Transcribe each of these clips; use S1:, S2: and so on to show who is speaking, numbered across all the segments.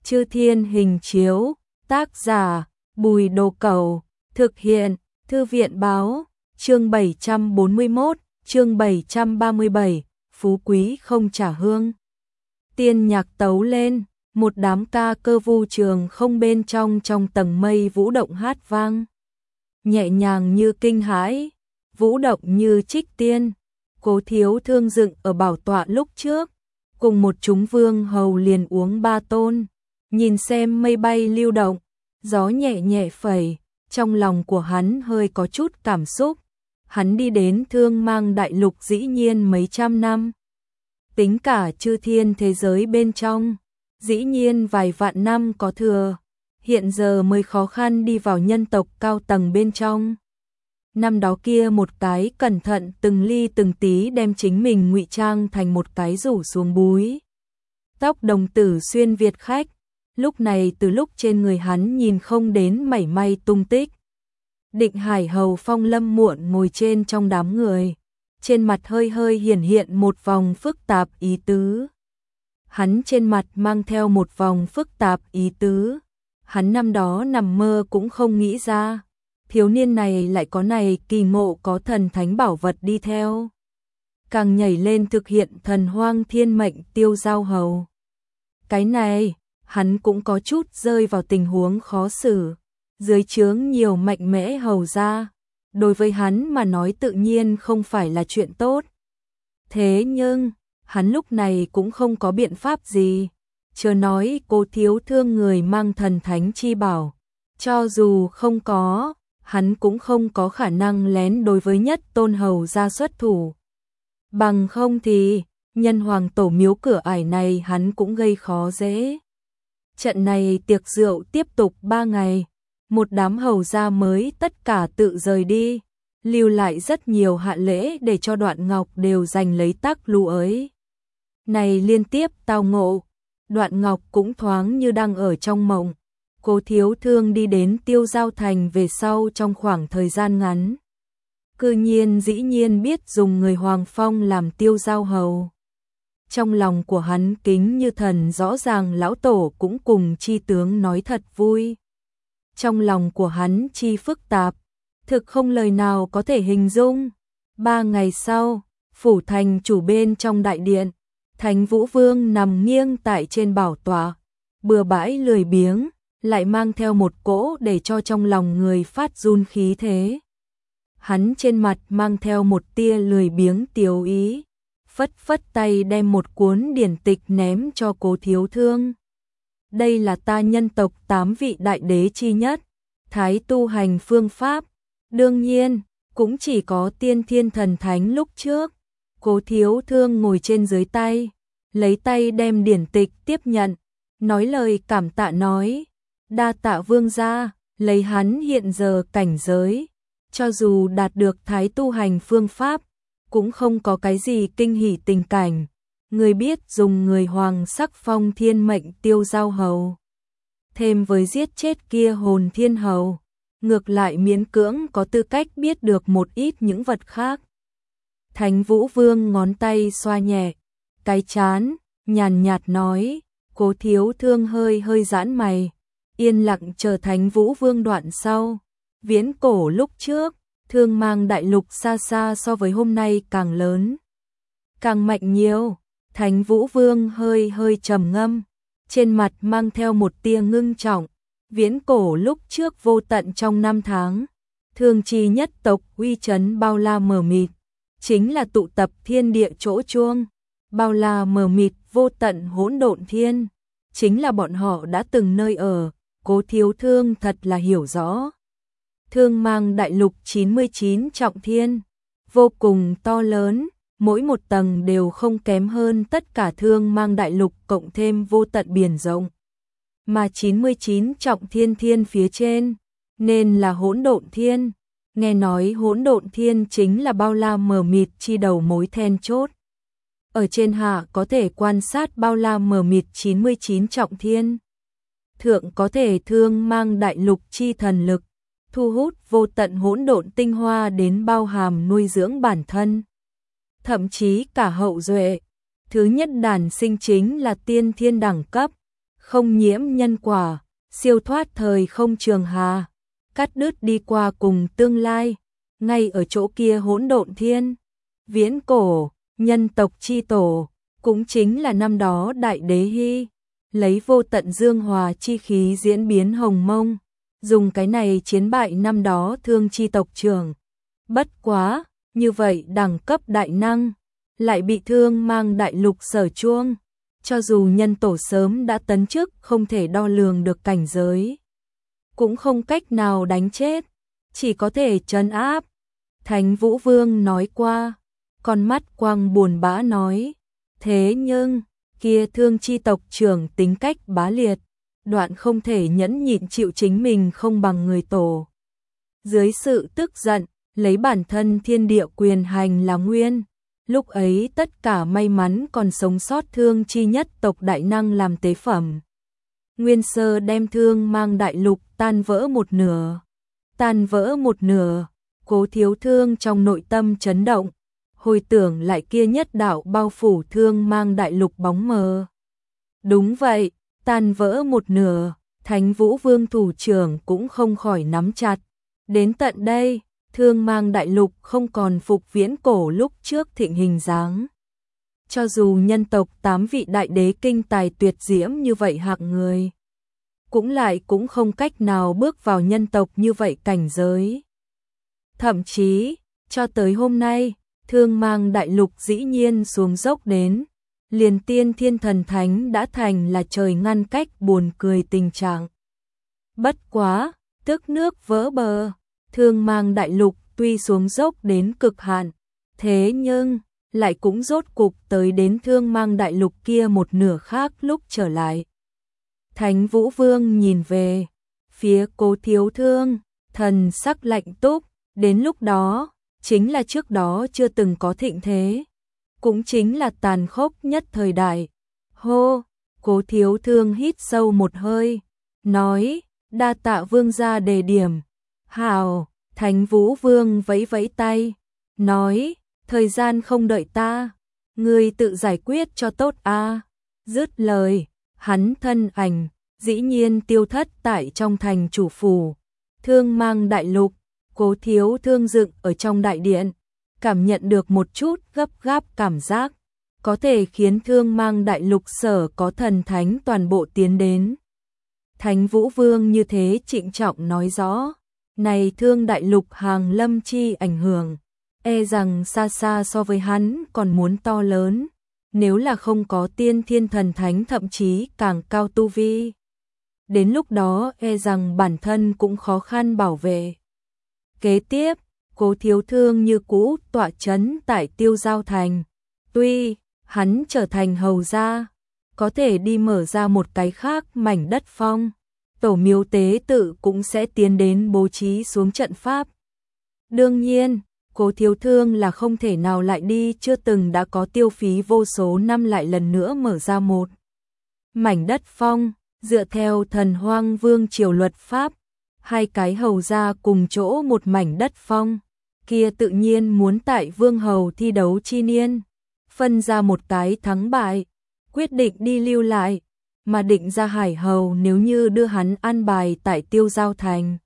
S1: Chư Thiên hình chiếu, tác giả, Bùi Đồ Cẩu, thực hiện, Thư viện báo, chương 741, chương 737, phú quý không trả hương. Tiên nhạc tấu lên, một đám ca cơ vu trường không bên trong tầng mây vũ động hát vang. Nhẹ nhàng như kinh hãi, vũ động như trích tiên. Cố Thiếu Thương dựng ở bảo tọa lúc trước, cùng một chúng vương hầu liền uống ba tôn, nhìn xem mây bay lưu động, gió nhẹ nhẹ phẩy, trong lòng của hắn hơi có chút cảm xúc. Hắn đi đến Thương Mang đại lục dĩ nhiên mấy trăm năm, tính cả chư thiên thế giới bên trong, dĩ nhiên vài vạn năm có thừa, hiện giờ mới khó khăn đi vào nhân tộc cao tầng bên trong. Năm đó kia một cái cẩn thận từng ly từng tí đem chính mình ngụy trang thành một cái rủ xuống búi. Tóc đồng tử xuyên Việt khách, lúc này từ lúc trên người hắn nhìn không đến mảy may tung tích. Định Hải hầu Phong Lâm muộn ngồi trên trong đám người, trên mặt hơi hơi hiển hiện một vòng phức tạp ý tứ. Hắn trên mặt mang theo một vòng phức tạp ý tứ, hắn năm đó nằm mơ cũng không nghĩ ra. Thiếu niên này lại có này kỳ ngộ có thần thánh bảo vật đi theo. Càng nhảy lên thực hiện thần hoang thiên mệnh Tiêu Giao hầu. Cái này, hắn cũng có chút rơi vào tình huống khó xử. Dưới trướng nhiều mạnh mẽ hầu ra, đối với hắn mà nói tự nhiên không phải là chuyện tốt. Thế nhưng, hắn lúc này cũng không có biện pháp gì. Chớ nói Cố Thiếu Thương người mang thần thánh chi bảo. Cho dù không có, hắn cũng không có khả năng lén đối với nhất tôn hầu ra xuất thủ. Bằng không thì, nhân hoàng tổ miếu cửa ải này hắn cũng gây khó dễ. Trận này tiệc rượu tiếp tục 3 ngày, một đám hầu gia mới tất cả tự rời đi, lưu lại rất nhiều hạ lễ để cho Đoạn Ngọc đều giành lấy tác lưu ấy. Này liên tiếp tao ngộ, Đoạn Ngọc cũng thoáng như đang ở trong mộng. Cố Thiếu Thương đi đến Tiêu Giao thành về sau trong khoảng thời gian ngắn. Cư nhiên dĩ nhiên biết dùng người Hoàng Phong làm Tiêu Giao hầu. Trong lòng của hắn kính như thần, rõ ràng lão tổ cũng cùng chi tướng nói thật vui. Trong lòng của hắn chi phức tạp, thực không lời nào có thể hình dung. 3 ngày sau, phủ thành chủ bên trong đại điện, Thánh Vũ Vương nằm nghiêng tại trên bảo tọa, bừa bãi lười biếng, lại mang theo một cỗ để cho trong lòng người phát run khí thế. Hắn trên mặt mang theo một tia lười biếng tiếu ý, phất phất tay đem một cuốn điển tịch ném cho Cố Thiếu Thương. Đây là ta nhân tộc 8 vị đại đế chi nhất, thái tu hành phương pháp, đương nhiên, cũng chỉ có tiên thiên thần thánh lúc trước. Cố Thiếu Thương ngồi trên dưới tay, lấy tay đem điển tịch tiếp nhận, nói lời cảm tạ nói. Đa tạ vương gia, lấy hắn hiện giờ cảnh giới, cho dù đạt được thái tu hành phương pháp, cũng không có cái gì kinh hỉ tình cảnh. Người biết dùng người hoàng sắc phong thiên mệnh Tiêu Giao hầu, thêm với giết chết kia hồn thiên hầu, ngược lại miễn cưỡng có tư cách biết được một ít những vật khác. Thánh Vũ Vương ngón tay xoa nhẹ cái trán, nhàn nhạt nói. Cố Thiếu Thương hơi hơi giãn mày, yên lặng chờ Thánh Vũ Vương đoạn sau. Viễn cổ lúc trước, Thương Mang đại lục xa xa so với hôm nay càng lớn, càng mạnh nhiều. Thánh Vũ Vương hơi hơi trầm ngâm, trên mặt mang theo một tia ngưng trọng. Viễn cổ lúc trước vô tận trong năm tháng, thương chi nhất tộc uy chấn bao la mờ mịt, chính là tụ tập thiên địa chỗ chuông. Bao la mờ mịt vô tận hỗn độn thiên, chính là bọn họ đã từng nơi ở. Cố Thiếu Thương thật là hiểu rõ. Thương Mang đại lục 99 trọng thiên, vô cùng to lớn, mỗi một tầng đều không kém hơn tất cả Thương Mang đại lục cộng thêm vô tận biển rộng. Mà 99 trọng thiên thiên phía trên, nên là hỗn độn thiên. Nghe nói hỗn độn thiên chính là bao la mờ mịt chi đầu mối then chốt. Ở trên hạ có thể quan sát bao la mờ mịt 99 trọng thiên. Thượng có thể Thương Mang đại lục chi thần lực, thu hút vô tận hỗn độn tinh hoa đến bao hàm nuôi dưỡng bản thân. Thậm chí cả hậu duệ. Thứ nhất đản sinh chính là tiên thiên đẳng cấp, không nhiễm nhân quả, siêu thoát thời không trường hà, cắt đứt đi qua cùng tương lai, ngay ở chỗ kia hỗn độn thiên. Viễn cổ, nhân tộc chi tổ, cũng chính là năm đó Đại Đế Hy, lấy vô tận dương hòa chi khí diễn biến hồng mông, dùng cái này chiến bại năm đó thương chi tộc trưởng. Bất quá, như vậy đẳng cấp đại năng, lại bị thương mang đại lục sở chuông, cho dù nhân tổ sớm đã tấn chức không thể đo lường được cảnh giới, cũng không cách nào đánh chết, chỉ có thể trấn áp. Thánh Vũ Vương nói qua, con mắt quang buồn bã nói, thế nhưng, kia thương chi tộc trưởng tính cách bá liệt, đoạn không thể nhẫn nhịn chịu chính mình không bằng người tổ. Dưới sự tức giận, lấy bản thân thiên địa quyền hành là nguyên, lúc ấy tất cả may mắn còn sống sót thương chi nhất tộc đại năng làm tế phẩm. Nguyên sơ đem thương mang đại lục tan vỡ một nửa, Cố Thiếu Thương trong nội tâm chấn động, hồi tưởng lại kia nhất đạo bao phủ thương mang đại lục bóng mờ. Đúng vậy, tan vỡ một nửa, Thánh Vũ Vương thủ trưởng cũng không khỏi nắm chặt. Đến tận đây, thương mang đại lục không còn phục viễn cổ lúc trước thịnh hình dáng. Cho dù nhân tộc 8 vị đại đế kinh tài tuyệt diễm như vậy hạng người, cũng không cách nào bước vào nhân tộc như vậy cảnh giới. Thậm chí, cho tới hôm nay, thương mang đại lục dĩ nhiên xuống dốc đến, liền tiên thiên thần thánh đã thành là trời ngăn cách buồn cười tình trạng. Bất quá, tức nước vỡ bờ, thương mang đại lục tuy xuống dốc đến cực hạn, thế nhưng, lại cũng rốt cục tới đến thương mang đại lục kia một nửa khác lúc trở lại. Thánh Vũ Vương nhìn về phía Cố Thiếu Thương, thần sắc lạnh túc, đến lúc đó, chính là trước đó chưa từng có thịnh thế, cũng chính là tàn khốc nhất thời đại. Hô, Cố Thiếu Thương hít sâu một hơi, nói, đa tạ vương gia đề điểm. Hào, Thánh Vũ Vương vẫy vẫy tay, nói, thời gian không đợi ta, ngươi tự giải quyết cho tốt a. Dứt lời, hắn thân ảnh, dĩ nhiên tiêu thất tại trong thành chủ phủ, thương mang đại lục. Cố Thiếu Thương dựng ở trong đại điện, cảm nhận được một chút gấp gáp cảm giác, có thể khiến thương mang đại lục sở có thần thánh toàn bộ tiến đến. Thánh Vũ Vương như thế trịnh trọng nói rõ, này thương đại lục hàng lâm chi ảnh hưởng, e rằng xa xa so với hắn còn muốn to lớn, nếu là không có tiên thiên thần thánh thậm chí càng cao tu vi. Đến lúc đó e rằng bản thân cũng khó khăn bảo vệ. Kế tiếp, Cố Thiếu Thương như cũ tọa chấn tại Tiêu Giao Thành. Tuy, hắn trở thành hầu gia, có thể đi mở ra một cái khác mảnh đất phong, tổ miếu tế tự cũng sẽ tiến đến bố trí xuống trận pháp. Đương nhiên, Cố Thiếu Thương là không thể nào lại đi chưa từng đã có tiêu phí vô số năm lại lần nữa mở ra một mảnh đất phong, dựa theo thần hoang vương triều luật pháp. Hai cái hầu gia cùng chỗ một mảnh đất phong, kia tự nhiên muốn tại vương hầu thi đấu chi niên, phân ra một cái thắng bại, quyết định đi lưu lại, mà định ra hải hầu nếu như đưa hắn an bài tại Tiêu Giao Thành.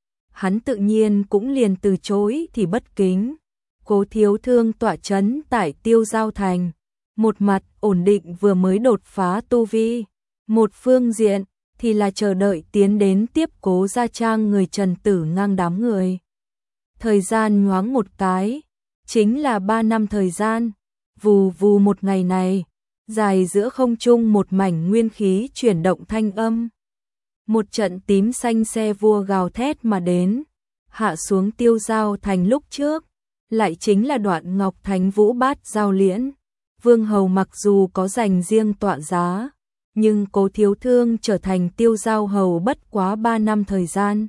S1: Hắn tự nhiên cũng liền từ chối thì bất kính. Cố Thiếu Thương tọa chấn tại Tiêu Giao Thành, một mặt ổn định vừa mới đột phá tu vi, một phương diện thì là chờ đợi tiến đến tiếp Cố gia trang người Trần Tử ngang đám người. Thời gian nhoáng một cái, chính là 3 năm thời gian, vù vù một ngày này, dài giữa không trung một mảnh nguyên khí chuyển động thanh âm. Một trận tím xanh xe vua gào thét mà đến, hạ xuống Tiêu Giao Thành lúc trước, lại chính là Đoạn Ngọc Thánh Vũ Bát Giao Liễn. Vương hầu mặc dù có dành riêng tọa giá, nhưng Cố Thiếu Thương trở thành Tiêu Giao hầu bất quá 3 năm thời gian.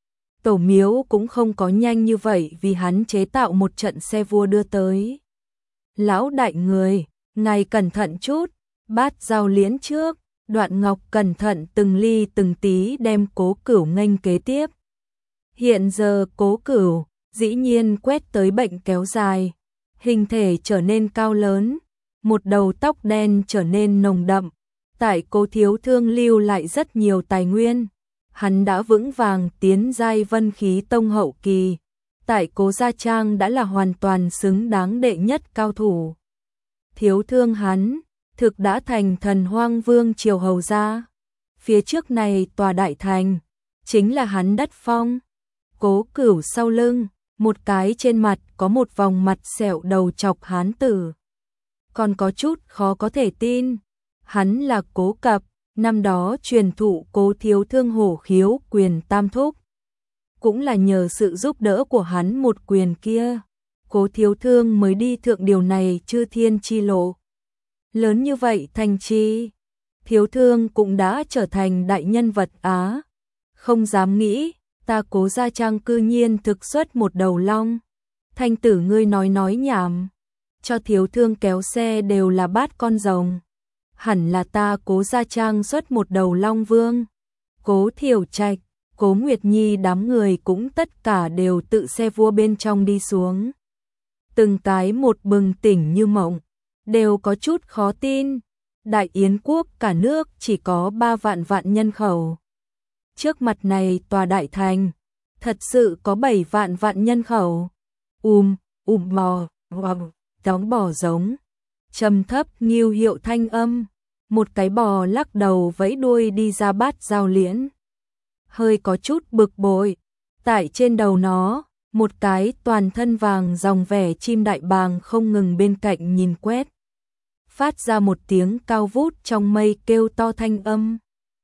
S1: Tổ miếu cũng không có nhanh như vậy vì hắn chế tạo một trận xe vua đưa tới. Lão đại người, ngài cẩn thận chút, Bát Giao Liễn trước, Đoạn Ngọc cẩn thận từng ly từng tí đem Cố Cửu nghênh kế tiếp. Hiện giờ Cố Cửu dĩ nhiên quét tới bệnh kéo dài, hình thể trở nên cao lớn, một đầu tóc đen trở nên nồng đậm, tại Cố Thiếu Thương lưu lại rất nhiều tài nguyên. Hắn đã vững vàng tiến giai Vân Khí Tông hậu kỳ, tại Cố Gia Trang đã là hoàn toàn xứng đáng đệ nhất cao thủ. Thiếu Thương hắn, thực đã thành Thần Hoang Vương triều hầu gia. Phía trước này tòa đại thành, chính là hắn đất phong. Cố Cửu sau lưng, một cái trên mặt có một vòng mặt sẹo đầu chọc hán tử. Còn có chút khó có thể tin, hắn là Cố Cập, năm đó truyền thụ Cố Thiếu Thương hổ khiếu quyền tam thúc. Cũng là nhờ sự giúp đỡ của hắn một quyền kia, Cố Thiếu Thương mới đi thượng điều này chư thiên chi lộ. Lớn như vậy thành chi, Thiếu Thương cũng đã trở thành đại nhân vật Á. Không dám nghĩ, ta Cố Gia Trang cư nhiên thực xuất một đầu long. Thanh tử ngươi nói nhảm, cho Thiếu Thương kéo xe đều là bát con rồng. Hẳn là ta Cố Gia Trang xuất một đầu long vương. Cố Thiểu Trạch, Cố Nguyệt Nhi đám người cũng tất cả đều tự xe vua bên trong đi xuống. Từng cái một bừng tỉnh như mộng, đều có chút khó tin. Đại Yến quốc cả nước chỉ có 3 vạn nhân khẩu. Trước mặt này tòa đại thành, thật sự có 7 vạn nhân khẩu. Bò, đóng bò giống. Trầm thấp nghiêu hiệu thanh âm, một cái bò lắc đầu vẫy đuôi đi ra bát giao liễn. Hơi có chút bực bội, tại trên đầu nó, một cái toàn thân vàng dòng vẻ chim đại bàng không ngừng bên cạnh nhìn quét. Phát ra một tiếng cao vút trong mây kêu to thanh âm.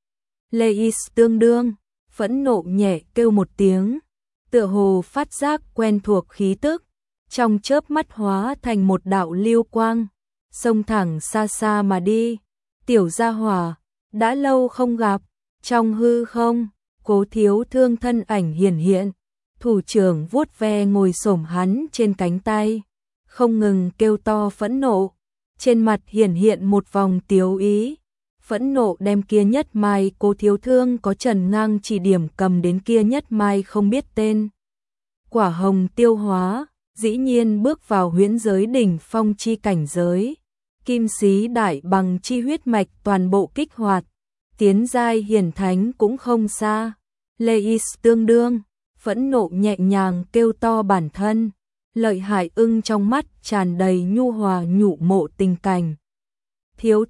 S1: Leis tương đương, phẫn nộ nhẹ kêu một tiếng, tựa hồ phát giác quen thuộc khí tức, trong chớp mắt hóa thành một đạo lưu quang, xông thẳng xa xa mà đi. Tiểu gia hỏa, đã lâu không gặp, trong hư không, Cố Thiếu Thương thân ảnh hiển hiện, thủ trưởng vuốt ve ngồi xổm hắn trên cánh tay, không ngừng kêu to phẫn nộ, trên mặt hiển hiện một vòng tiếu ý. Phẫn nộ đem kia nhất mai Cố Thiếu Thương có trần ngang chỉ điểm cầm đến kia nhất mai không biết tên. Quả hồng tiêu hóa, dĩ nhiên bước vào huyễn giới đỉnh phong chi cảnh giới. Kim xí đại bằng chi huyết mạch toàn bộ kích hoạt, tiến giai hiển thánh cũng không xa. Leis tương đương, phẫn nộ nhẹ nhàng kêu to bản thân, lợi hại ưng trong mắt tràn đầy nhu hòa nhụ mộ tình cảnh. Thiếu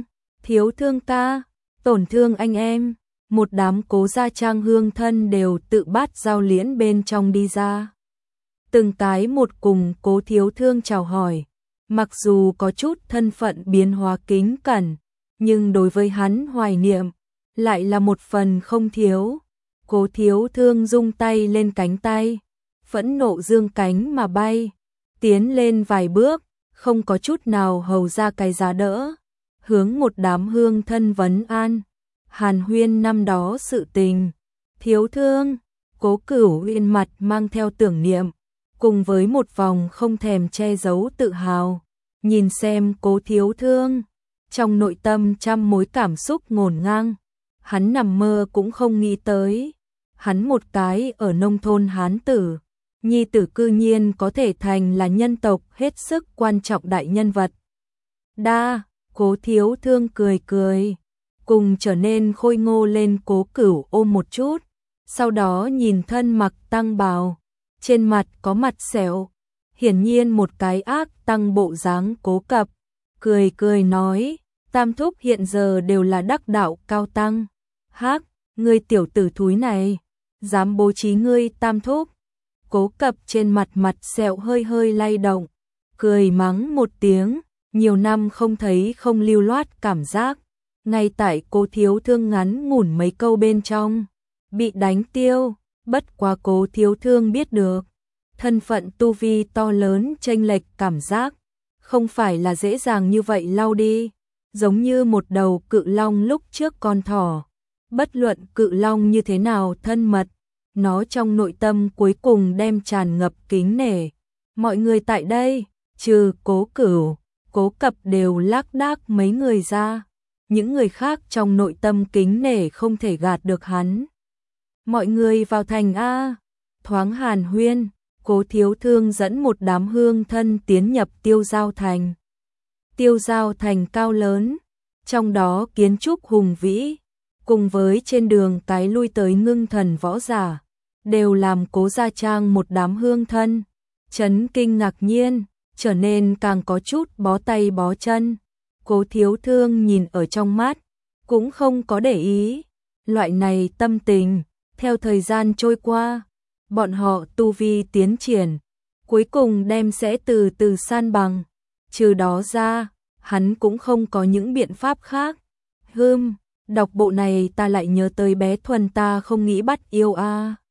S1: Thương ca, tổn thương anh em. Một đám Cố Gia Trang hương thân đều tự bát giao liễn bên trong đi ra. Từng cái một cùng Cố Thiếu Thương chào hỏi. Mặc dù có chút thân phận biến hóa kính cẩn, nhưng đối với hắn hoài niệm, lại là một phần không thiếu. Cố Thiếu Thương rung tay lên cánh tay, phẫn nộ dương cánh mà bay, tiến lên vài bước, không có chút nào hầu ra cái giá đỡ, hướng một đám hương thân vấn an, hàn huyên năm đó sự tình. Thiếu Thương, Cố Cửu Uyên mặt mang theo tưởng niệm, cùng với một vòng không thèm che giấu tự hào, nhìn xem Cố Thiếu Thương, trong nội tâm trăm mối cảm xúc ngổn ngang, hắn nằm mơ cũng không nghĩ tới, hắn một cái ở nông thôn hán tử, nhi tử cư nhiên có thể thành là nhân tộc hết sức quan trọng đại nhân vật. Cố Thiếu Thương cười, cùng trở nên khôi ngô lên Cố Cửu ôm một chút, sau đó nhìn thân mặc tăng bào, trên mặt có mặt sẹo, hiển nhiên một cái ác tăng bộ dáng Cố Cập, cười nói, tam thúc hiện giờ đều là đắc đạo cao tăng. Hắc, ngươi tiểu tử thúi này, dám bố trí ngươi tam thúc. Cố Cập trên mặt sẹo hơi lay động, cười mắng một tiếng, nhiều năm không thấy không lưu loát cảm giác, ngay tại Cố Thiếu Thương ngắn ngủn mấy câu bên trong, bị đánh tiêu, bất quá Cố Thiếu Thương biết được, thân phận tu vi to lớn chênh lệch cảm giác, không phải là dễ dàng như vậy lau đi, giống như một đầu cự long lúc trước con thỏ, bất luận cự long như thế nào thân mật, nó trong nội tâm cuối cùng đem tràn ngập kính nể. Mọi người tại đây, trừ Cố Cửu, Cố Cập đều lác đác mấy người ra, những người khác trong nội tâm kính nể không thể gạt được hắn. Mọi người vào thành a. Thoáng hàn huyên, Cố Thiếu Thương dẫn một đám hương thân tiến nhập Tiêu Giao Thành. Tiêu Giao Thành cao lớn, trong đó kiến trúc hùng vĩ, cùng với trên đường cái lui tới ngưng thần võ giả, đều làm Cố Gia Trang một đám hương thân, chấn kinh ngạc nhiên, trở nên càng có chút bó tay bó chân. Cố Thiếu Thương nhìn ở trong mắt, cũng không có để ý, loại này tâm tình, theo thời gian trôi qua, bọn họ tu vi tiến triển, cuối cùng đem sẽ từ từ san bằng, trừ đó ra, hắn cũng không có những biện pháp khác. Đọc bộ này ta lại nhớ tới bé Thuần ta không nghĩ bắt yêu a.